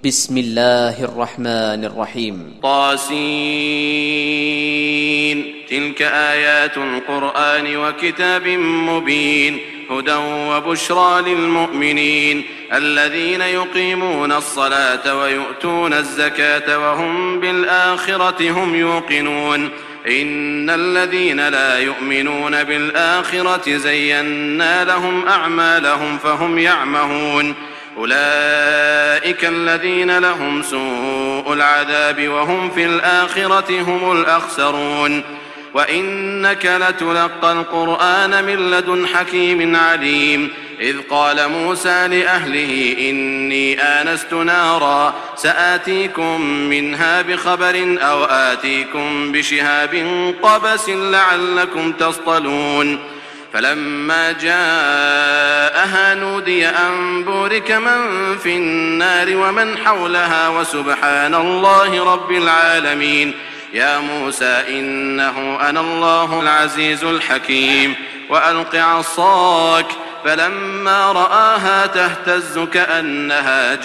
بسم الله الرحمن الرحيم. طاسين. تلك آيات القرآن وكتاب مبين، هدى وبشرى للمؤمنين الذين يقيمون الصلاة ويؤتون الزكاة وهم بالآخرة هم يوقنون. إن الذين لا يؤمنون بالآخرة زينا لهم أعمالهم فهم يعمهون. أولئك الذين لهم سوء العذاب وهم في الآخرة هم الأخسرون. وإنك لتلقى القرآن من لدن حكيم عليم. إذ قال موسى لأهله إني آنست نارا سآتيكم منها بخبر أو آتيكم بشهاب قبس لعلكم تصطلون. فلما جاءها نودي أن بورك من في النار ومن حولها وسبحان الله رب العالمين. يا موسى إنه أنا الله العزيز الحكيم. وألق عصاك. فلما رآها تهتز كأنها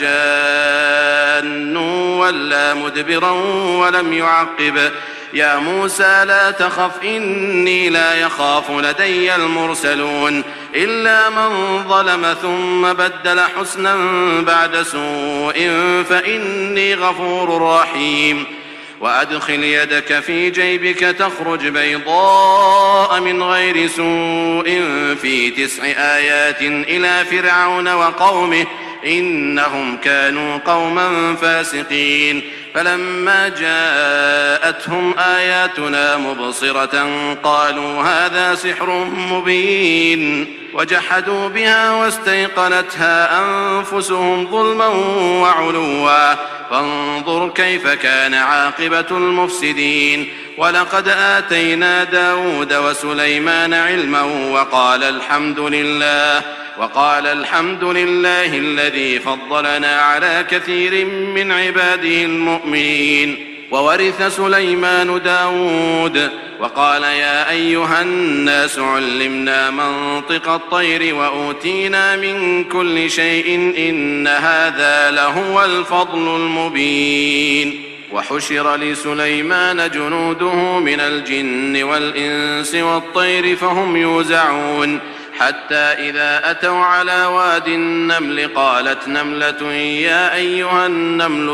جان ولا مدبرا ولم يعقب. يا موسى لا تخف إني لا يخاف لدي المرسلون. إلا من ظلم ثم بدل حسنا بعد سوء فإني غفور رحيم. وأدخل يدك في جيبك تخرج بيضاء من غير سوء في 9 آيات إلى فرعون وقومه إنهم كانوا قوما فاسقين. فلما جاءتهم آياتنا مبصرة قالوا هذا سحر مبين. وجحدوا بها واستيقنتها أنفسهم ظلما وعلوا. فانظر كيف كان عاقبة المفسدين. ولقد آتينا داود وسليمان علما وقال الحمد لله الذي فضلنا على كثير من عباده المؤمنين. وورث سليمان داود. وقال يا أيها الناس علمنا منطق الطير وأوتينا من كل شيء إن هذا لهو الفضل المبين. وحشر لسليمان جنوده من الجن والإنس والطير فهم يوزعون. حتى إذا أتوا على واد النمل قالت نملة يا أيها النمل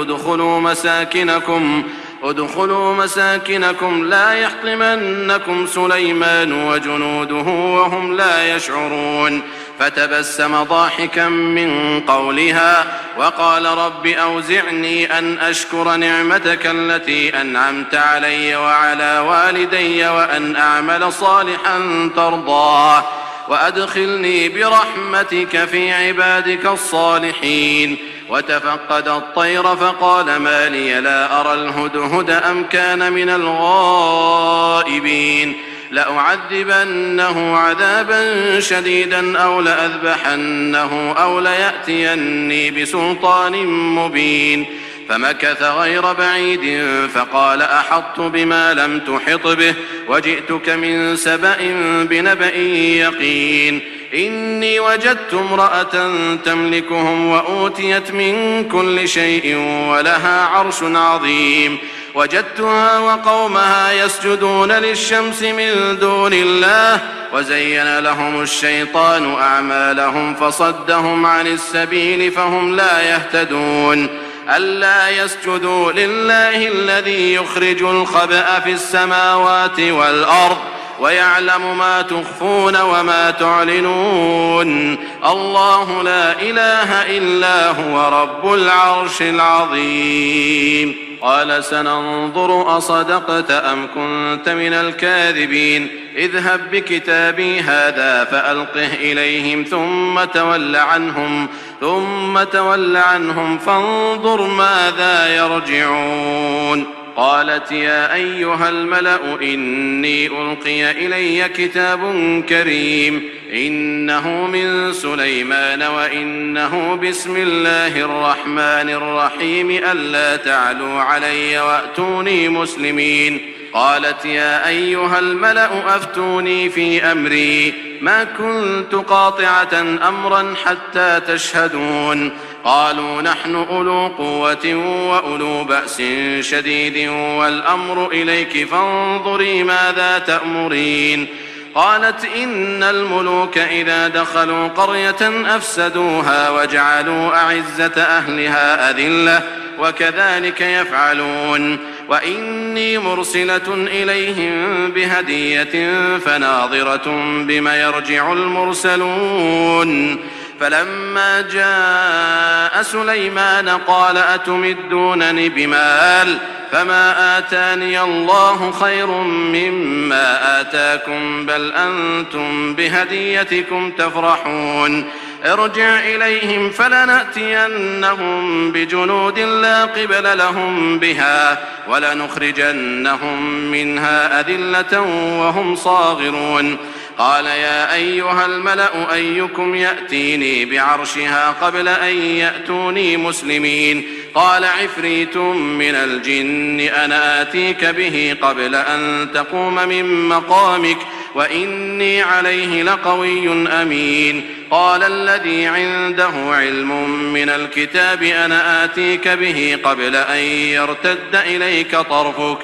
ادخلوا مساكنكم لا يحطمنكم سليمان وجنوده وهم لا يشعرون. فتبسم ضاحكا من قولها وقال رب أوزعني أن أشكر نعمتك التي أنعمت علي وعلى والدي وأن أعمل صالحا ترضاه وأدخلني برحمتك في عبادك الصالحين. وتفقد الطير فقال ما لي لا أرى الهدهد أم كان من الغائبين. لأعذبنه عذابا شديدا أو لأذبحنه أو ليأتيني بسلطان مبين. فمكث غير بعيد فقال أحطت بما لم تحط به وجئتك من سبأ بنبأ يقين. إني وجدت امرأة تملكهم وأوتيت من كل شيء ولها عرش عظيم. وجدتها وقومها يسجدون للشمس من دون الله وزين لهم الشيطان أعمالهم فصدهم عن السبيل فهم لا يهتدون. ألا يسجدوا لله الذي يخرج الخبأ في السماوات والأرض ويعلم ما تخفون وما تعلنون. الله لا إله إلا هو رب العرش العظيم. قال سننظر أصدقت أم كنت من الكاذبين. اذهب بكتابي هذا فألقه إليهم ثم تول عنهم فانظر ماذا يرجعون. قالت يا أيها الملأ إني ألقي إلي كتاب كريم إنه من سليمان وإنه بسم الله الرحمن الرحيم ألا تعلوا علي وأتوني مسلمين. قالت يا أيها الملأ أفتوني في أمري ما كنت قاطعة أمرا حتى تشهدون. قالوا نحن أولو قوة وأولو بأس شديد والأمر إليك فانظري ماذا تأمرين. قالت إن الملوك إذا دخلوا قرية أفسدوها وجعلوا أعزة أهلها أذلة وكذلك يفعلون. وإني مرسلة إليهم بهدية فناظرة بما يرجع المرسلون. فلما جاء سليمان قال أتمدونني بمال فما آتاني الله خير مما آتاكم بل أنتم بهديتكم تفرحون. ارجع إليهم فلنأتينهم بجنود لا قبل لهم بها ولنخرجنهم منها أذلة وهم صاغرون. قال يا أيها الملأ أيكم يأتيني بعرشها قبل أن يأتوني مسلمين؟ قال عفريت من الجن أنا آتيك به قبل أن تقوم من مقامك وإني عليه لقوي أمين. قال الذي عنده علم من الكتاب أنا آتيك به قبل أن يرتد إليك طرفك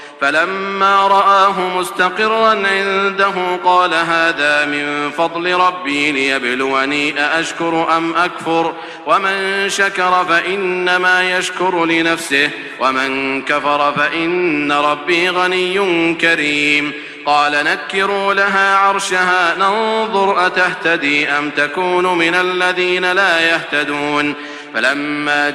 فلما رآه مستقرا عنده قال هذا من فضل ربي ليبلوني أأشكر أم أكفر ومن شكر فإنما يشكر لنفسه ومن كفر فإن ربي غني كريم. قال نكروا لها عرشها ننظر أتهتدي أم تكون من الذين لا يهتدون. فلما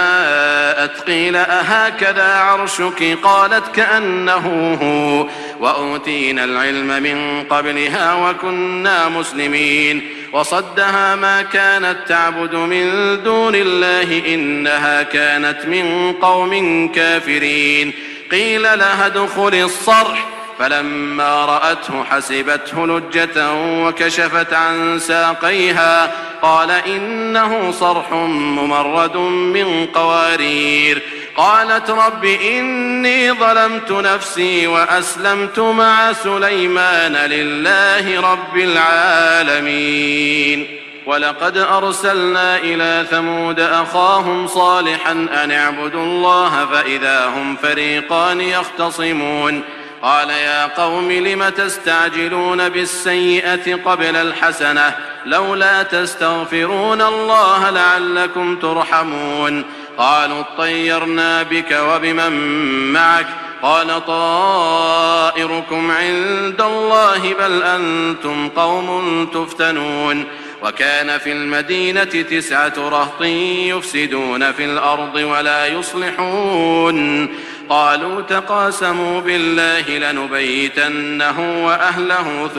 جاءت قيل أهكذا عرشك؟ قالت كأنه هو وأوتينا العلم من قبلها وكنا مسلمين. وصدها ما كانت تعبد من دون الله إنها كانت من قوم كافرين. قيل لها ادخل الصرح فلما رأته حسبته لجة وكشفت عن ساقيها قال إنه صرح ممرد من قوارير. قالت رب إني ظلمت نفسي وأسلمت مع سليمان لله رب العالمين. ولقد أرسلنا إلى ثمود أخاهم صالحا أن اعبدوا الله فإذا هم فريقان يختصمون. قال يا قوم لم تستعجلون بالسيئة قبل الحسنة لولا تستغفرون الله لعلكم ترحمون. قالوا اطيرنا بك وبمن معك قال طائركم عند الله بل أنتم قوم تفتنون. وكان في المدينة 9 رهط يفسدون في الأرض ولا يصلحون. قالوا تقاسموا بالله لنبيتنه وأهله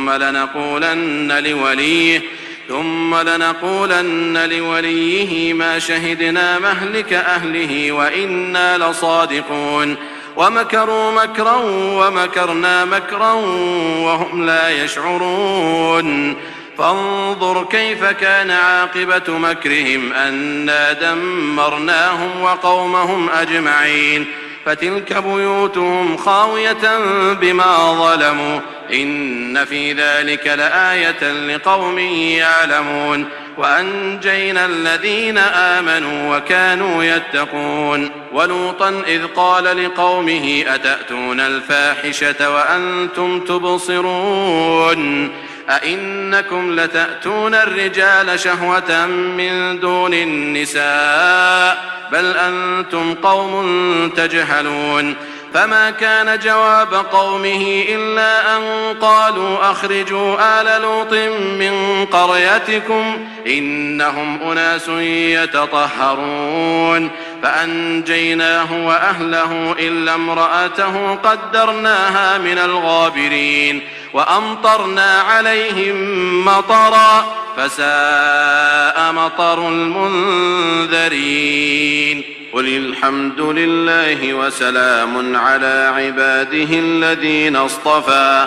ثم لنقولن لوليه ما شهدنا مهلك أهله وإنا لصادقون. ومكروا مكرا ومكرنا مكرا وهم لا يشعرون. فانظر كيف كان عاقبة مكرهم أنا دمرناهم وقومهم أجمعين. فتلك بيوتهم خاوية بما ظلموا إن في ذلك لآية لقوم يعلمون. وأنجينا الذين آمنوا وكانوا يتقون. ولوطا إذ قال لقومه أتأتون الفاحشة وأنتم تبصرون أئنكم لتأتون الرجال شهوة من دون النساء بل أنتم قوم تجهلون. فما كان جواب قومه إلا أن قالوا أخرجوا آل لوط من قريتكم إنهم أناس يتطهرون. فأنجيناه وأهله إلا امرأته قدرناها من الغابرين. وأمطرنا عليهم مطرا فساء مطر المنذرين. قل الحمد لله وسلام على عباده الذين اصطفى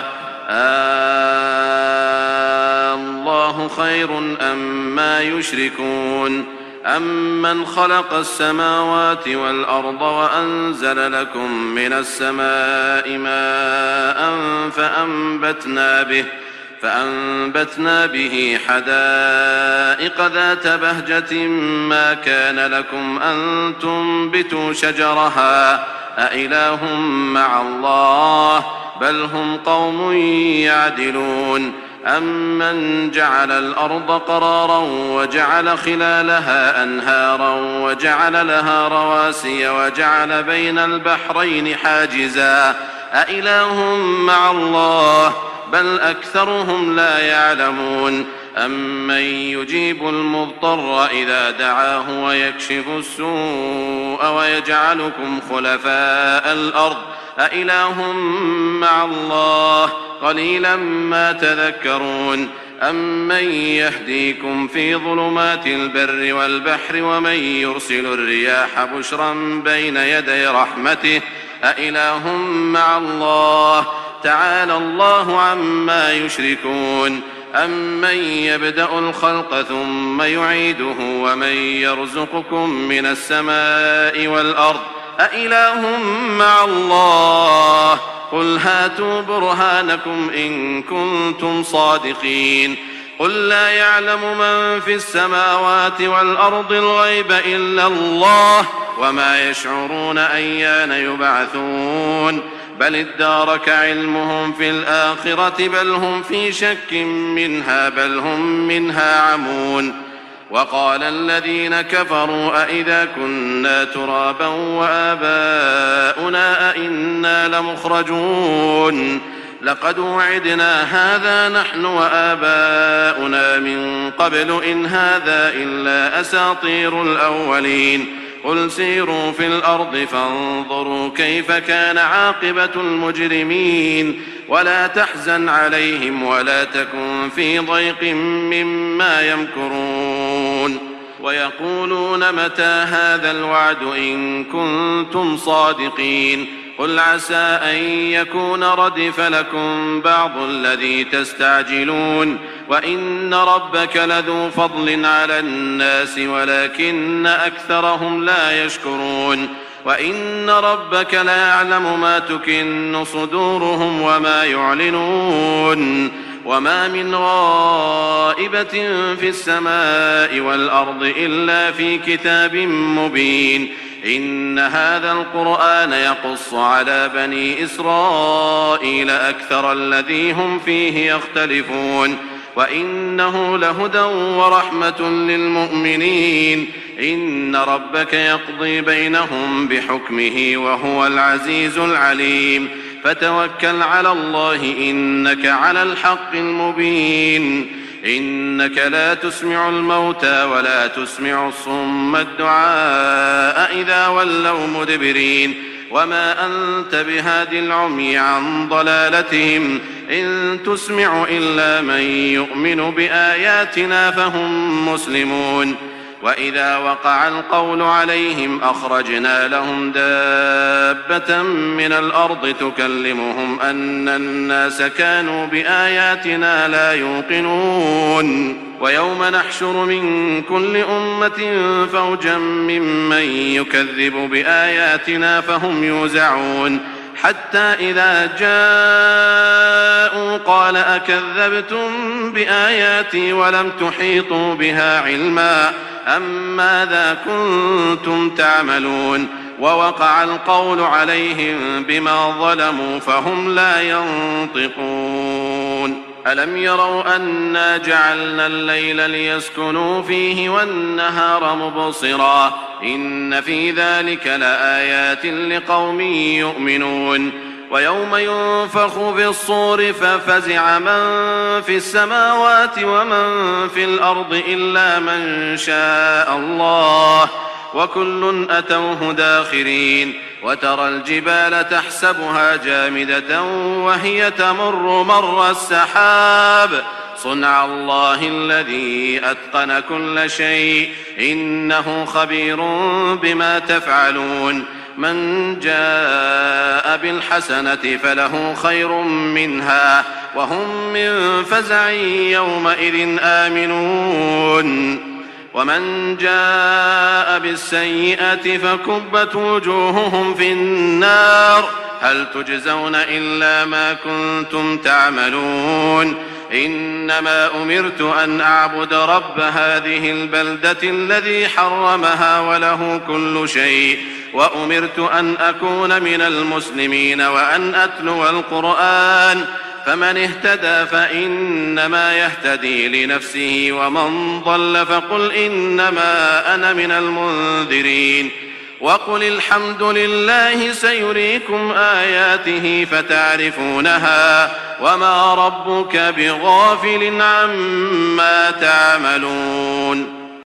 الله خير أما يشركون. أمن خلق السماوات والأرض وأنزل لكم من السماء ماء فأنبتنا به حدائق ذات بهجة ما كان لكم أن تنبتوا شجرها أإله مع الله بل هم قوم يعدلون أمن جعل الأرض قرارا وجعل خلالها أنهارا وجعل لها رواسي وجعل بين البحرين حاجزا أإله مع الله بل أكثرهم لا يعلمون أمن يجيب المضطر إذا دعاه ويكشف السوء ويجعلكم خلفاء الأرض أإله مع الله قليلا ما تذكرون أمن يهديكم في ظلمات البر والبحر ومن يرسل الرياح بشرا بين يدي رحمته أإله مع الله تعالى الله عما يشركون أمن يبدأ الخلق ثم يعيده ومن يرزقكم من السماء والأرض أإله مع الله قل هاتوا برهانكم إن كنتم صادقين قل لا يعلم من في السماوات والأرض الغيب إلا الله وما يشعرون أيان يبعثون بل ادارك علمهم في الآخرة بل هم في شك منها بل هم منها عمون وقال الذين كفروا أئذا كنا ترابا وآباؤنا أئنا لمخرجون لقد وعدنا هذا نحن وآباؤنا من قبل إن هذا إلا أساطير الأولين قل سيروا في الأرض فانظروا كيف كان عاقبة المجرمين ولا تحزن عليهم ولا تكن في ضيق مما يمكرون ويقولون متى هذا الوعد إن كنتم صادقين قل عسى أن يكون ردف لكم بعض الذي تستعجلون وإن ربك لذو فضل على الناس ولكن أكثرهم لا يشكرون وإن ربك ليعلم ما تكن صدورهم وما يعلنون وما من غائبة في السماء والأرض إلا في كتاب مبين إن هذا القرآن يقص على بني إسرائيل أكثر الذي هم فيه يختلفون وإنه لهدى ورحمة للمؤمنين إن ربك يقضي بينهم بحكمه وهو العزيز العليم فتوكل على الله إنك على الحق المبين إنك لا تسمع الموتى ولا تسمع الصم الدعاء إذا ولوا مدبرين وما أنت بهاد العمي عن ضلالتهم إن تسمع إلا من يؤمن بآياتنا فهم مسلمون وإذا وقع القول عليهم أخرجنا لهم دابة من الأرض تكلمهم أن الناس كانوا بآياتنا لا يوقنون ويوم نحشر من كل أمة فوجا ممن يكذب بآياتنا فهم يوزعون حتى إذا جاءوا قال أكذبتم بآياتي ولم تحيطوا بها علما أم ماذا كنتم تعملون ووقع القول عليهم بما ظلموا فهم لا ينطقون ألم يروا أنا جعلنا الليل ليسكنوا فيه والنهار مبصرا إن في ذلك لآيات لقوم يؤمنون ويوم ينفخ في الصور ففزع من في السماوات ومن في الأرض إلا من شاء الله وكل أتوه داخرين وترى الجبال تحسبها جامدة وهي تمر مر السحاب صنع الله الذي أتقن كل شيء إنه خبير بما تفعلون من جاء بالحسنة فله خير منها وهم من فزع يومئذ آمنون ومن جاء بالسيئة فكبت وجوههم في النار هل تجزون إلا ما كنتم تعملون إنما أمرت أن أعبد رب هذه البلدة الذي حرمها وله كل شيء وأمرت أن أكون من المسلمين وأن أتلو القرآن فمن اهتدى فإنما يهتدي لنفسه ومن ضل فقل إنما أنا من المنذرين وقل الحمد لله سيريكم آياته فتعرفونها وما ربك بغافل عما تعملون